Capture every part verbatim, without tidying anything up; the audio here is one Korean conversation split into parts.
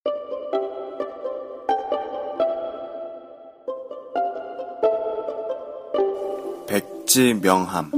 백지명함.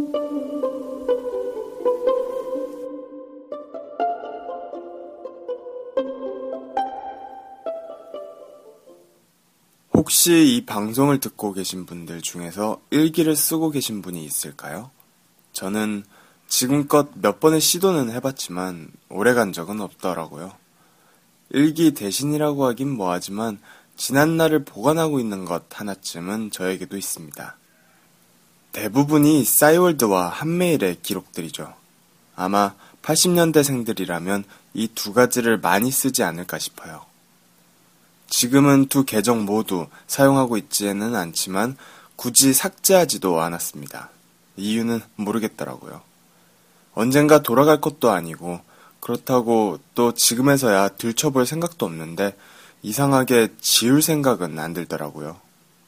혹시 이 방송을 듣고 계신 분들 중에서 일기를 쓰고 계신 분이 있을까요? 저는 지금껏 몇 번의 시도는 해봤지만 오래간 적은 없더라고요. 일기 대신이라고 하긴 뭐하지만 지난날을 보관하고 있는 것 하나쯤은 저에게도 있습니다. 대부분이 싸이월드와 한메일의 기록들이죠. 아마 팔십 년대생들이라면 이 두 가지를 많이 쓰지 않을까 싶어요. 지금은 두 계정 모두 사용하고 있지는 않지만 굳이 삭제하지도 않았습니다. 이유는 모르겠더라고요. 언젠가 돌아갈 것도 아니고 그렇다고 또 지금에서야 들춰볼 생각도 없는데 이상하게 지울 생각은 안 들더라고요.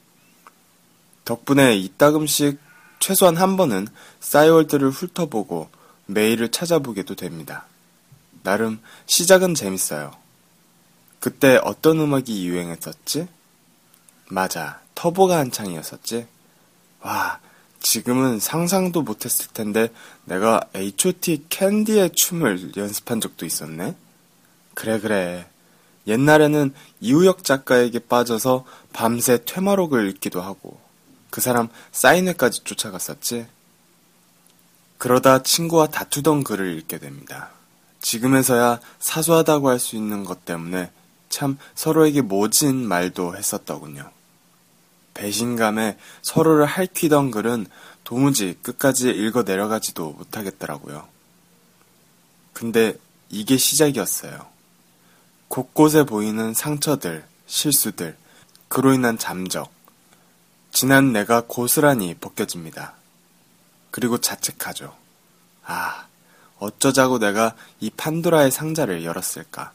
덕분에 이따금씩 최소한 한 번은 싸이월드를 훑어보고 메일을 찾아보게도 됩니다. 나름 시작은 재밌어요. 그때 어떤 음악이 유행했었지? 맞아, 터보가 한창이었었지? 와, 지금은 상상도 못했을 텐데 내가 에이치 오 티 캔디의 춤을 연습한 적도 있었네? 그래 그래. 옛날에는 이우혁 작가에게 빠져서 밤새 퇴마록을 읽기도 하고 그 사람 사인회까지 쫓아갔었지? 그러다 친구와 다투던 글을 읽게 됩니다. 지금에서야 사소하다고 할 수 있는 것 때문에 참 서로에게 모진 말도 했었더군요. 배신감에 서로를 핥히던 글은 도무지 끝까지 읽어 내려가지도 못하겠더라고요. 근데 이게 시작이었어요. 곳곳에 보이는 상처들, 실수들, 그로 인한 잠적. 지난 내가 고스란히 벗겨집니다. 그리고 자책하죠. 아, 어쩌자고 내가 이 판도라의 상자를 열었을까.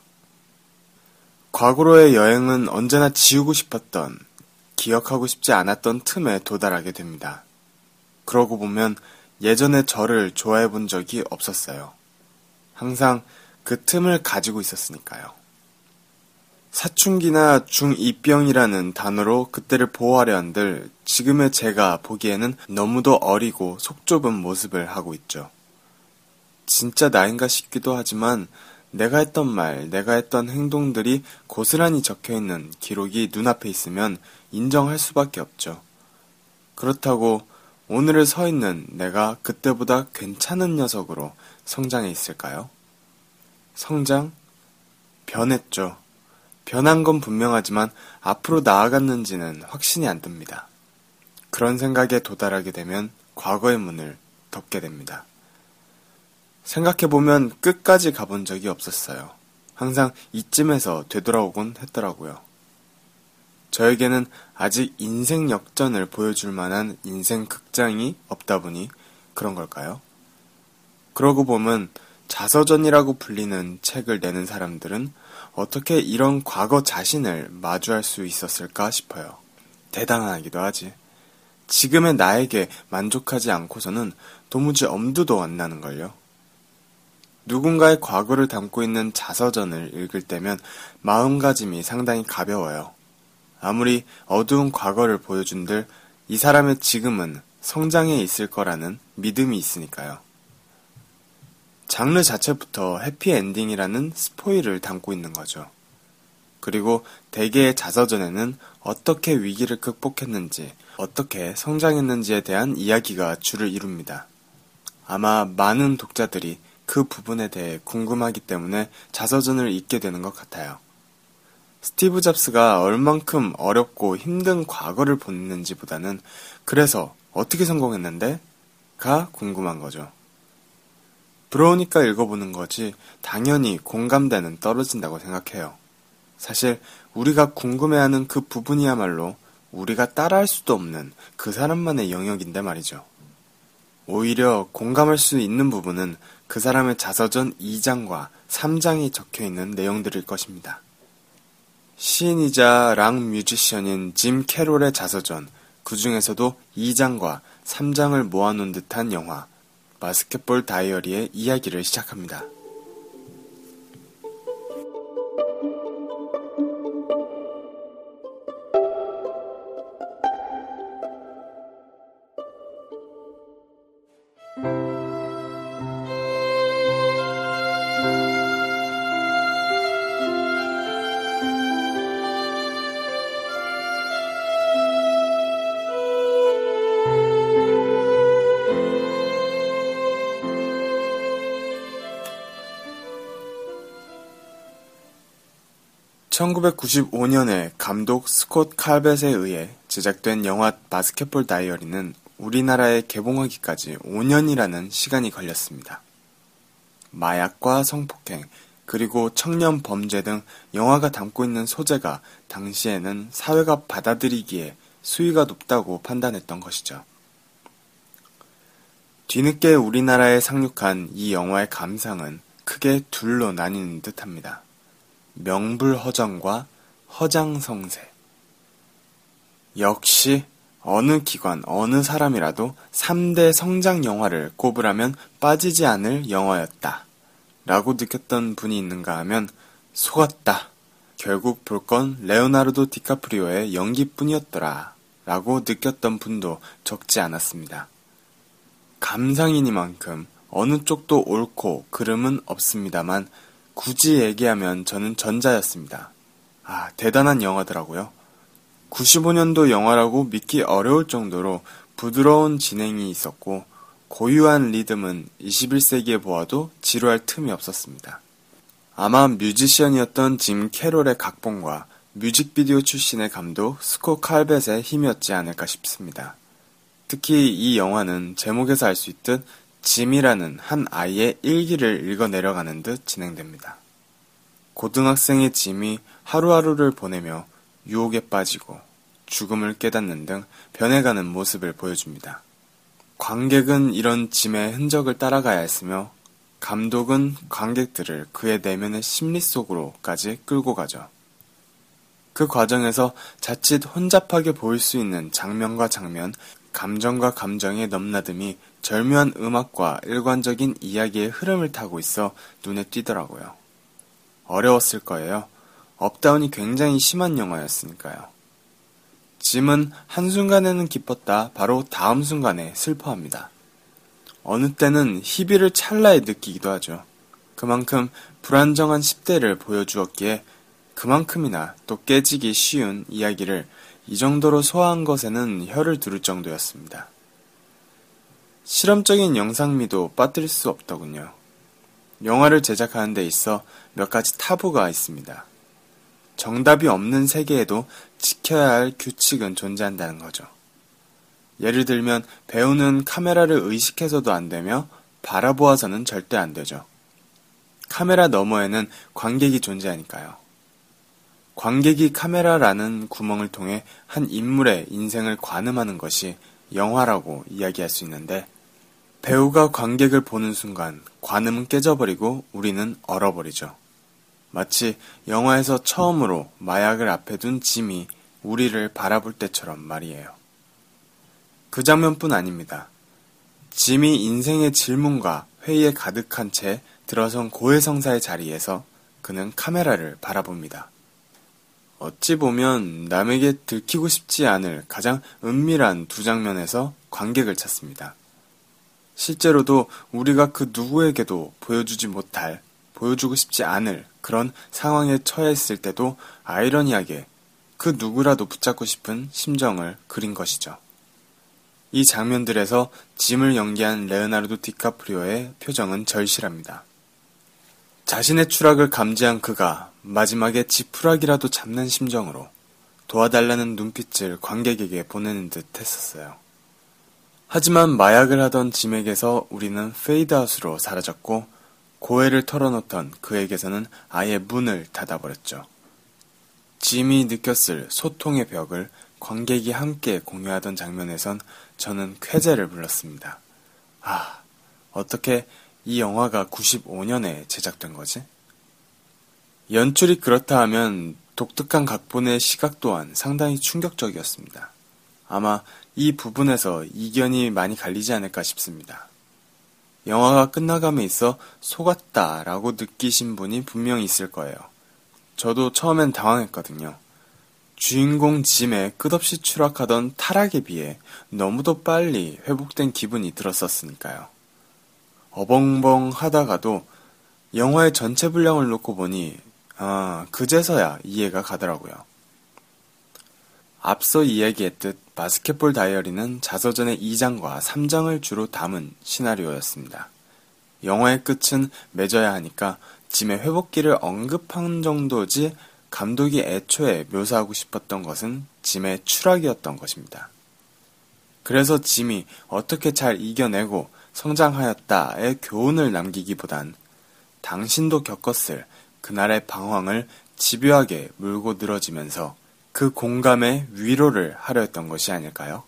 과거로의 여행은 언제나 지우고 싶었던, 기억하고 싶지 않았던 틈에 도달하게 됩니다. 그러고 보면 예전에 저를 좋아해 본 적이 없었어요. 항상 그 틈을 가지고 있었으니까요. 사춘기나 중이병이라는 단어로 그때를 보호하려 한들 지금의 제가 보기에는 너무도 어리고 속 좁은 모습을 하고 있죠. 진짜 나인가 싶기도 하지만 내가 했던 말, 내가 했던 행동들이 고스란히 적혀있는 기록이 눈앞에 있으면 인정할 수밖에 없죠. 그렇다고 오늘을 서 있는 내가 그때보다 괜찮은 녀석으로 성장해 있을까요? 성장? 변했죠. 변한 건 분명하지만 앞으로 나아갔는지는 확신이 안 듭니다. 그런 생각에 도달하게 되면 과거의 문을 덮게 됩니다. 생각해보면 끝까지 가본 적이 없었어요. 항상 이쯤에서 되돌아오곤 했더라고요. 저에게는 아직 인생 역전을 보여줄 만한 인생 극장이 없다 보니 그런 걸까요? 그러고 보면 자서전이라고 불리는 책을 내는 사람들은 어떻게 이런 과거 자신을 마주할 수 있었을까 싶어요. 대단하기도 하지. 지금의 나에게 만족하지 않고서는 도무지 엄두도 안 나는걸요. 누군가의 과거를 담고 있는 자서전을 읽을 때면 마음가짐이 상당히 가벼워요. 아무리 어두운 과거를 보여준들 이 사람의 지금은 성장해 있을 거라는 믿음이 있으니까요. 장르 자체부터 해피엔딩이라는 스포일을 담고 있는 거죠. 그리고 대개의 자서전에는 어떻게 위기를 극복했는지, 어떻게 성장했는지에 대한 이야기가 주를 이룹니다. 아마 많은 독자들이 그 부분에 대해 궁금하기 때문에 자서전을 읽게 되는 것 같아요. 스티브 잡스가 얼만큼 어렵고 힘든 과거를 보냈는지보다는 그래서 어떻게 성공했는데? 가 궁금한 거죠. 부러우니까 읽어보는 거지 당연히 공감대는 떨어진다고 생각해요. 사실 우리가 궁금해하는 그 부분이야말로 우리가 따라할 수도 없는 그 사람만의 영역인데 말이죠. 오히려 공감할 수 있는 부분은 그 사람의 자서전 이 장과 삼 장이 적혀있는 내용들일 것입니다. 시인이자 락 뮤지션인 짐 캐롤의 자서전, 그 중에서도 이 장과 삼 장을 모아놓은 듯한 영화 바스켓볼 다이어리의 이야기를 시작합니다. 천구백구십오 년에 감독 스콧 칼벳에 의해 제작된 영화 바스켓볼 다이어리는 우리나라에 개봉하기까지 오 년이라는 시간이 걸렸습니다. 마약과 성폭행, 그리고 청년 범죄 등 영화가 담고 있는 소재가 당시에는 사회가 받아들이기에 수위가 높다고 판단했던 것이죠. 뒤늦게 우리나라에 상륙한 이 영화의 감상은 크게 둘로 나뉘는 듯합니다. 명불허전과 허장성세. 역시 어느 기관, 어느 사람이라도 삼 대 성장 영화를 꼽으라면 빠지지 않을 영화였다 라고 느꼈던 분이 있는가 하면 속았다. 결국 볼 건 레오나르도 디카프리오의 연기뿐이었더라 라고 느꼈던 분도 적지 않았습니다. 감상이니만큼 어느 쪽도 옳고 그름은 없습니다만 굳이 얘기하면 저는 전자였습니다. 아, 대단한 영화더라고요. 구십오 년도 영화라고 믿기 어려울 정도로 부드러운 진행이 있었고 고유한 리듬은 이십일 세기에 보아도 지루할 틈이 없었습니다. 아마 뮤지션이었던 짐 캐롤의 각본과 뮤직비디오 출신의 감독 스콧 칼벳의 힘이었지 않을까 싶습니다. 특히 이 영화는 제목에서 알 수 있듯 짐이라는 한 아이의 일기를 읽어내려가는 듯 진행됩니다. 고등학생의 짐이 하루하루를 보내며 유혹에 빠지고 죽음을 깨닫는 등 변해가는 모습을 보여줍니다. 관객은 이런 짐의 흔적을 따라가야 했으며 감독은 관객들을 그의 내면의 심리 속으로까지 끌고 가죠. 그 과정에서 자칫 혼잡하게 보일 수 있는 장면과 장면, 감정과 감정의 넘나듦이 절묘한 음악과 일관적인 이야기의 흐름을 타고 있어 눈에 띄더라고요. 어려웠을 거예요. 업다운이 굉장히 심한 영화였으니까요. 짐은 한순간에는 기뻤다 바로 다음 순간에 슬퍼합니다. 어느 때는 희비를 찰나에 느끼기도 하죠. 그만큼 불안정한 십 대를 보여주었기에 그만큼이나 또 깨지기 쉬운 이야기를 이 정도로 소화한 것에는 혀를 두를 정도였습니다. 실험적인 영상미도 빠뜨릴 수 없더군요. 영화를 제작하는 데 있어 몇 가지 타부가 있습니다. 정답이 없는 세계에도 지켜야 할 규칙은 존재한다는 거죠. 예를 들면 배우는 카메라를 의식해서도 안 되며 바라보아서는 절대 안 되죠. 카메라 너머에는 관객이 존재하니까요. 관객이 카메라라는 구멍을 통해 한 인물의 인생을 관음하는 것이 영화라고 이야기할 수 있는데 배우가 관객을 보는 순간 관음은 깨져버리고 우리는 얼어버리죠. 마치 영화에서 처음으로 마약을 앞에 둔 짐이 우리를 바라볼 때처럼 말이에요. 그 장면뿐 아닙니다. 짐이 인생의 질문과 회의에 가득한 채 들어선 고해성사의 자리에서 그는 카메라를 바라봅니다. 어찌 보면 남에게 들키고 싶지 않을 가장 은밀한 두 장면에서 관객을 찾습니다. 실제로도 우리가 그 누구에게도 보여주지 못할, 보여주고 싶지 않을 그런 상황에 처해 있을 때도 아이러니하게 그 누구라도 붙잡고 싶은 심정을 그린 것이죠. 이 장면들에서 짐을 연기한 레오나르도 디카프리오의 표정은 절실합니다. 자신의 추락을 감지한 그가 마지막에 지푸라기라도 잡는 심정으로 도와달라는 눈빛을 관객에게 보내는 듯 했었어요. 하지만 마약을 하던 짐에게서 우리는 페이드아웃으로 사라졌고 고해를 털어놓던 그에게서는 아예 문을 닫아버렸죠. 짐이 느꼈을 소통의 벽을 관객이 함께 공유하던 장면에선 저는 쾌재를 불렀습니다. 아, 어떻게 이 영화가 구십오 년에 제작된 거지? 연출이 그렇다 하면 독특한 각본의 시각 또한 상당히 충격적이었습니다. 아마 이 부분에서 이견이 많이 갈리지 않을까 싶습니다. 영화가 끝나감에 있어 속았다라고 느끼신 분이 분명히 있을 거예요. 저도 처음엔 당황했거든요. 주인공 짐의 끝없이 추락하던 타락에 비해 너무도 빨리 회복된 기분이 들었었으니까요. 어벙벙 하다가도 영화의 전체 분량을 놓고 보니 아, 그제서야 이해가 가더라고요. 앞서 이야기했듯 바스켓볼 다이어리는 자서전의 이 장과 삼 장을 주로 담은 시나리오였습니다. 영화의 끝은 맺어야 하니까 짐의 회복기를 언급한 정도지 감독이 애초에 묘사하고 싶었던 것은 짐의 추락이었던 것입니다. 그래서 짐이 어떻게 잘 이겨내고 성장하였다의 교훈을 남기기보단 당신도 겪었을 그날의 방황을 집요하게 물고 늘어지면서 그 공감에 위로를 하려 했던 것이 아닐까요?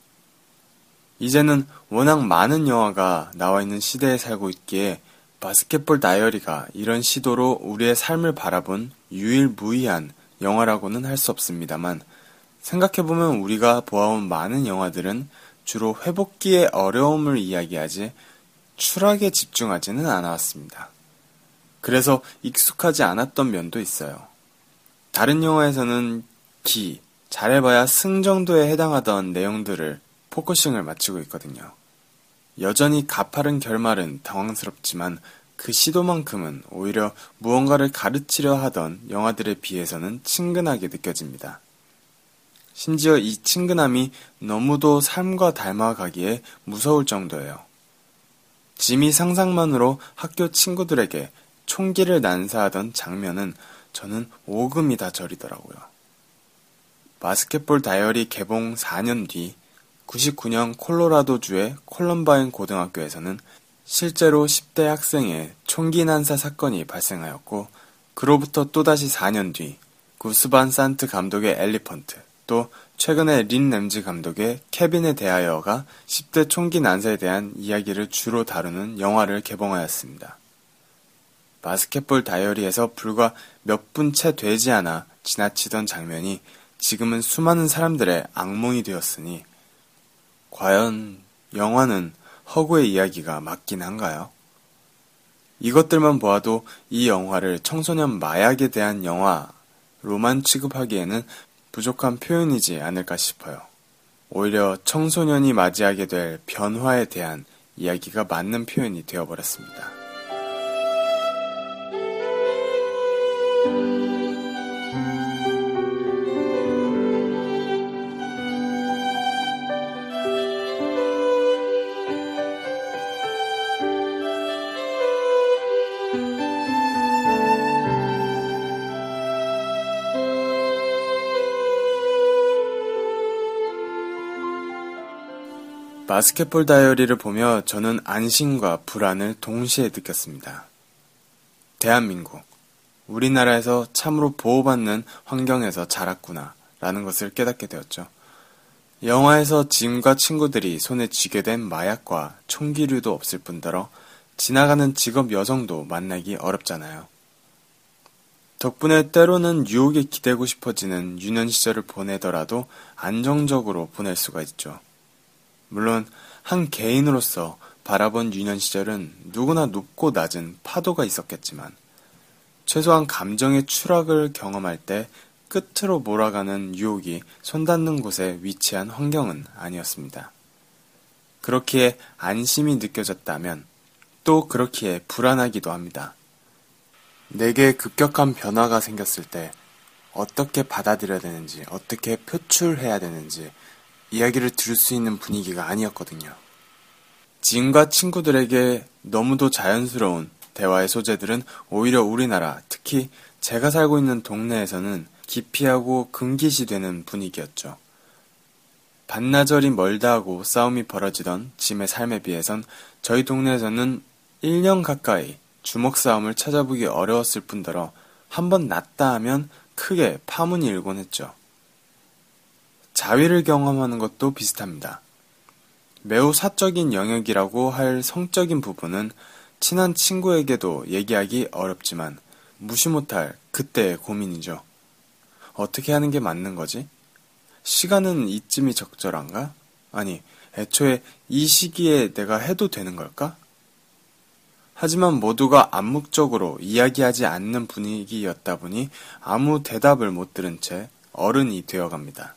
이제는 워낙 많은 영화가 나와 있는 시대에 살고 있기에 바스켓볼 다이어리가 이런 시도로 우리의 삶을 바라본 유일무이한 영화라고는 할 수 없습니다만, 생각해보면 우리가 보아온 많은 영화들은 주로 회복기의 어려움을 이야기하지 추락에 집중하지는 않았습니다. 그래서 익숙하지 않았던 면도 있어요. 다른 영화에서는 기, 잘해봐야 승 정도에 해당하던 내용들을 포커싱을 맞추고 있거든요. 여전히 가파른 결말은 당황스럽지만 그 시도만큼은 오히려 무언가를 가르치려 하던 영화들에 비해서는 친근하게 느껴집니다. 심지어 이 친근함이 너무도 삶과 닮아가기에 무서울 정도예요. 짐이 상상만으로 학교 친구들에게 총기를 난사하던 장면은 저는 오금이 다 저리더라고요. 바스켓볼 다이어리 개봉 사 년 뒤 구십구 년 콜로라도주의 콜럼바인 고등학교에서는 실제로 십 대 학생의 총기 난사 사건이 발생하였고, 그로부터 또다시 사 년 뒤 구스 반 산트 감독의 엘리펀트, 또 최근에 린 램지 감독의 케빈에 대하여가 십 대 총기 난사에 대한 이야기를 주로 다루는 영화를 개봉하였습니다. 바스켓볼 다이어리에서 불과 몇 분 채 되지 않아 지나치던 장면이 지금은 수많은 사람들의 악몽이 되었으니 과연 영화는 허구의 이야기가 맞긴 한가요? 이것들만 보아도 이 영화를 청소년 마약에 대한 영화로만 취급하기에는 부족한 표현이지 않을까 싶어요. 오히려 청소년이 맞이하게 될 변화에 대한 이야기가 맞는 표현이 되어버렸습니다. 바스켓볼 다이어리를 보며 저는 안심과 불안을 동시에 느꼈습니다. 대한민국, 우리나라에서 참으로 보호받는 환경에서 자랐구나 라는 것을 깨닫게 되었죠. 영화에서 짐과 친구들이 손에 쥐게 된 마약과 총기류도 없을 뿐더러 지나가는 직업 여성도 만나기 어렵잖아요. 덕분에 때로는 유혹에 기대고 싶어지는 유년 시절을 보내더라도 안정적으로 보낼 수가 있죠. 물론 한 개인으로서 바라본 유년 시절은 누구나 높고 낮은 파도가 있었겠지만 최소한 감정의 추락을 경험할 때 끝으로 몰아가는 유혹이 손닿는 곳에 위치한 환경은 아니었습니다. 그렇기에 안심이 느껴졌다면 또 그렇기에 불안하기도 합니다. 내게 급격한 변화가 생겼을 때 어떻게 받아들여야 되는지, 어떻게 표출해야 되는지 이야기를 들을 수 있는 분위기가 아니었거든요. 짐과 친구들에게 너무도 자연스러운 대화의 소재들은 오히려 우리나라, 특히 제가 살고 있는 동네에서는 기피하고 금기시되는 분위기였죠. 반나절이 멀다 하고 싸움이 벌어지던 짐의 삶에 비해선 저희 동네에서는 일 년 가까이 주먹 싸움을 찾아보기 어려웠을 뿐더러 한번 났다 하면 크게 파문이 일곤 했죠. 자위를 경험하는 것도 비슷합니다. 매우 사적인 영역이라고 할 성적인 부분은 친한 친구에게도 얘기하기 어렵지만 무시 못할 그때의 고민이죠. 어떻게 하는 게 맞는 거지? 시간은 이쯤이 적절한가? 아니, 애초에 이 시기에 내가 해도 되는 걸까? 하지만 모두가 암묵적으로 이야기하지 않는 분위기였다 보니 아무 대답을 못 들은 채 어른이 되어갑니다.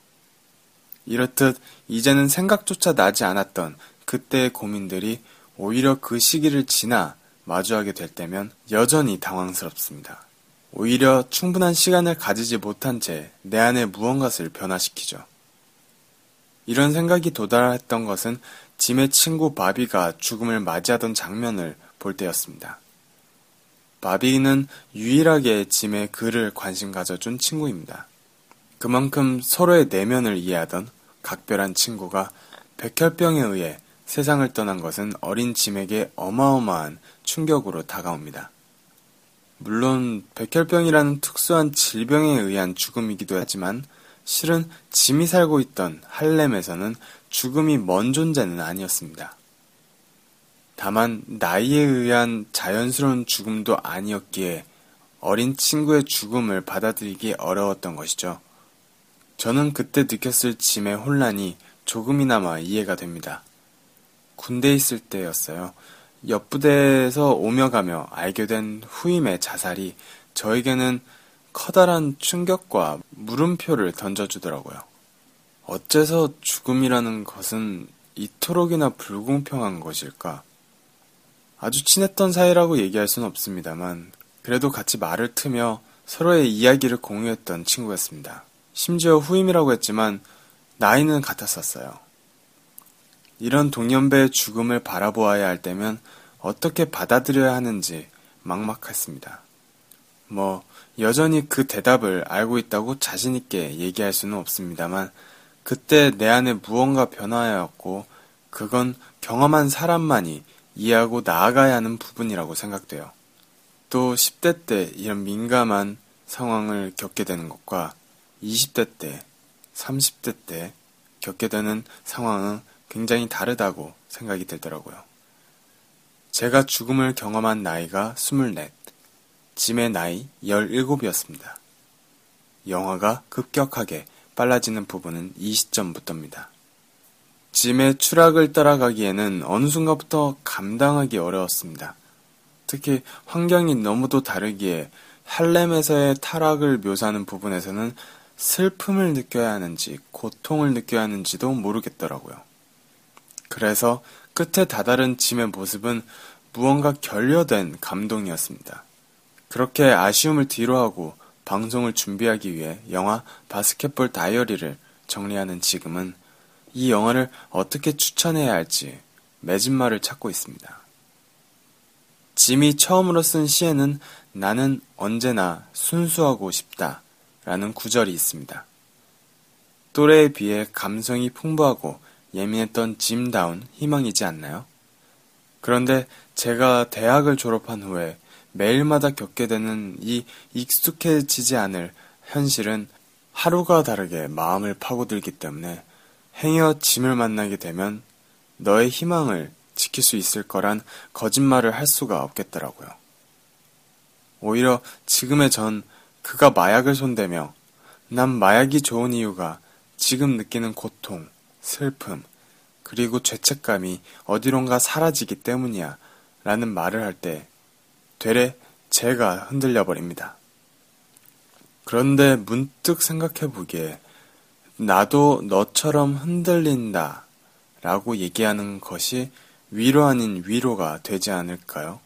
이렇듯 이제는 생각조차 나지 않았던 그때의 고민들이 오히려 그 시기를 지나 마주하게 될 때면 여전히 당황스럽습니다. 오히려 충분한 시간을 가지지 못한 채 내 안에 무언가를 변화시키죠. 이런 생각이 도달했던 것은 짐의 친구 바비가 죽음을 맞이하던 장면을 볼 때였습니다. 바비는 유일하게 짐에 글을 관심 가져준 친구입니다. 그만큼 서로의 내면을 이해하던 각별한 친구가 백혈병에 의해 세상을 떠난 것은 어린 짐에게 어마어마한 충격으로 다가옵니다. 물론 백혈병이라는 특수한 질병에 의한 죽음이기도 하지만 실은 짐이 살고 있던 할렘에서는 죽음이 먼 존재는 아니었습니다. 다만 나이에 의한 자연스러운 죽음도 아니었기에 어린 친구의 죽음을 받아들이기 어려웠던 것이죠. 저는 그때 느꼈을 짐의 혼란이 조금이나마 이해가 됩니다. 군대에 있을 때였어요. 옆부대에서 오며 가며 알게 된 후임의 자살이 저에게는 커다란 충격과 물음표를 던져주더라고요. 어째서 죽음이라는 것은 이토록이나 불공평한 것일까? 아주 친했던 사이라고 얘기할 수는 없습니다만 그래도 같이 말을 트며 서로의 이야기를 공유했던 친구였습니다. 심지어 후임이라고 했지만 나이는 같았었어요. 이런 동년배의 죽음을 바라보아야 할 때면 어떻게 받아들여야 하는지 막막했습니다. 뭐 여전히 그 대답을 알고 있다고 자신있게 얘기할 수는 없습니다만 그때 내 안에 무언가 변화하였고 그건 경험한 사람만이 이해하고 나아가야 하는 부분이라고 생각돼요. 또 십 대 때 이런 민감한 상황을 겪게 되는 것과 이십 대 때, 삼십 대 때 겪게 되는 상황은 굉장히 다르다고 생각이 들더라고요. 제가 죽음을 경험한 나이가 스물넷, 짐의 나이 열일곱이었습니다. 영화가 급격하게 빨라지는 부분은 이 시점부터입니다. 짐의 추락을 따라가기에는 어느 순간부터 감당하기 어려웠습니다. 특히 환경이 너무도 다르기에 할렘에서의 타락을 묘사하는 부분에서는 슬픔을 느껴야 하는지 고통을 느껴야 하는지도 모르겠더라고요. 그래서 끝에 다다른 짐의 모습은 무언가 결여된 감동이었습니다. 그렇게 아쉬움을 뒤로하고 방송을 준비하기 위해 영화 바스켓볼 다이어리를 정리하는 지금은 이 영화를 어떻게 추천해야 할지 맺은말을 찾고 있습니다. 짐이 처음으로 쓴 시에는 나는 언제나 순수하고 싶다 라는 구절이 있습니다. 또래에 비해 감성이 풍부하고 예민했던 짐다운 희망이지 않나요? 그런데 제가 대학을 졸업한 후에 매일마다 겪게 되는 이 익숙해지지 않을 현실은 하루가 다르게 마음을 파고들기 때문에 행여 짐을 만나게 되면 너의 희망을 지킬 수 있을 거란 거짓말을 할 수가 없겠더라고요. 오히려 지금의 전 그가 마약을 손대며 난 마약이 좋은 이유가 지금 느끼는 고통, 슬픔, 그리고 죄책감이 어디론가 사라지기 때문이야 라는 말을 할 때 되레 제가 흔들려 버립니다. 그런데 문득 생각해 보기에 나도 너처럼 흔들린다 라고 얘기하는 것이 위로 아닌 위로가 되지 않을까요?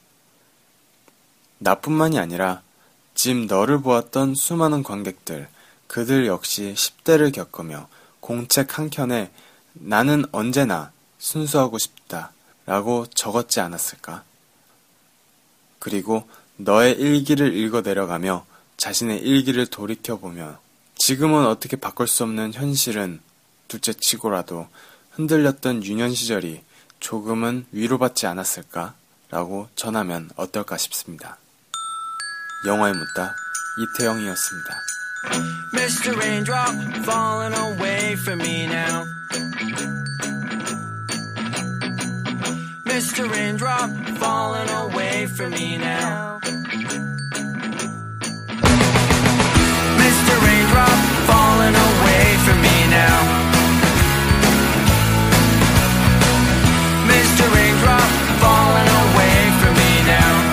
나뿐만이 아니라 짐 너를 보았던 수많은 관객들, 그들 역시 십 대를 겪으며 공책 한 켠에 나는 언제나 순수하고 싶다 라고 적었지 않았을까? 그리고 너의 일기를 읽어 내려가며 자신의 일기를 돌이켜보며 지금은 어떻게 바꿀 수 없는 현실은 둘째치고라도 흔들렸던 유년 시절이 조금은 위로받지 않았을까? 라고 전하면 어떨까 싶습니다. 영화에 묻다 이태영이었습니다. 미스터 Raindrop falling away from me now. Mister Raindrop falling away from me now. Mister Raindrop falling away from me now. Mister Raindrop falling away from me now.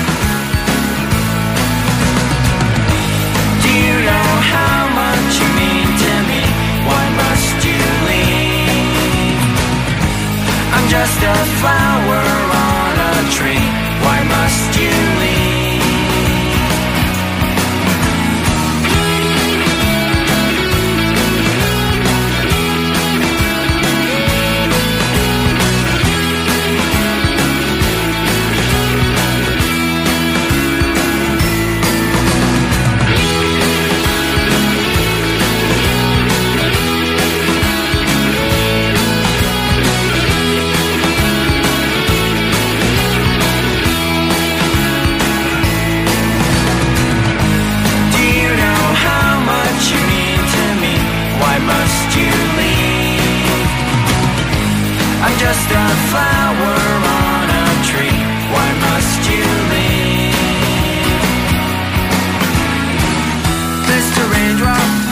Do you know how much you mean to me? Why must you leave? I'm just a flower on a tree. Why must you leave? drop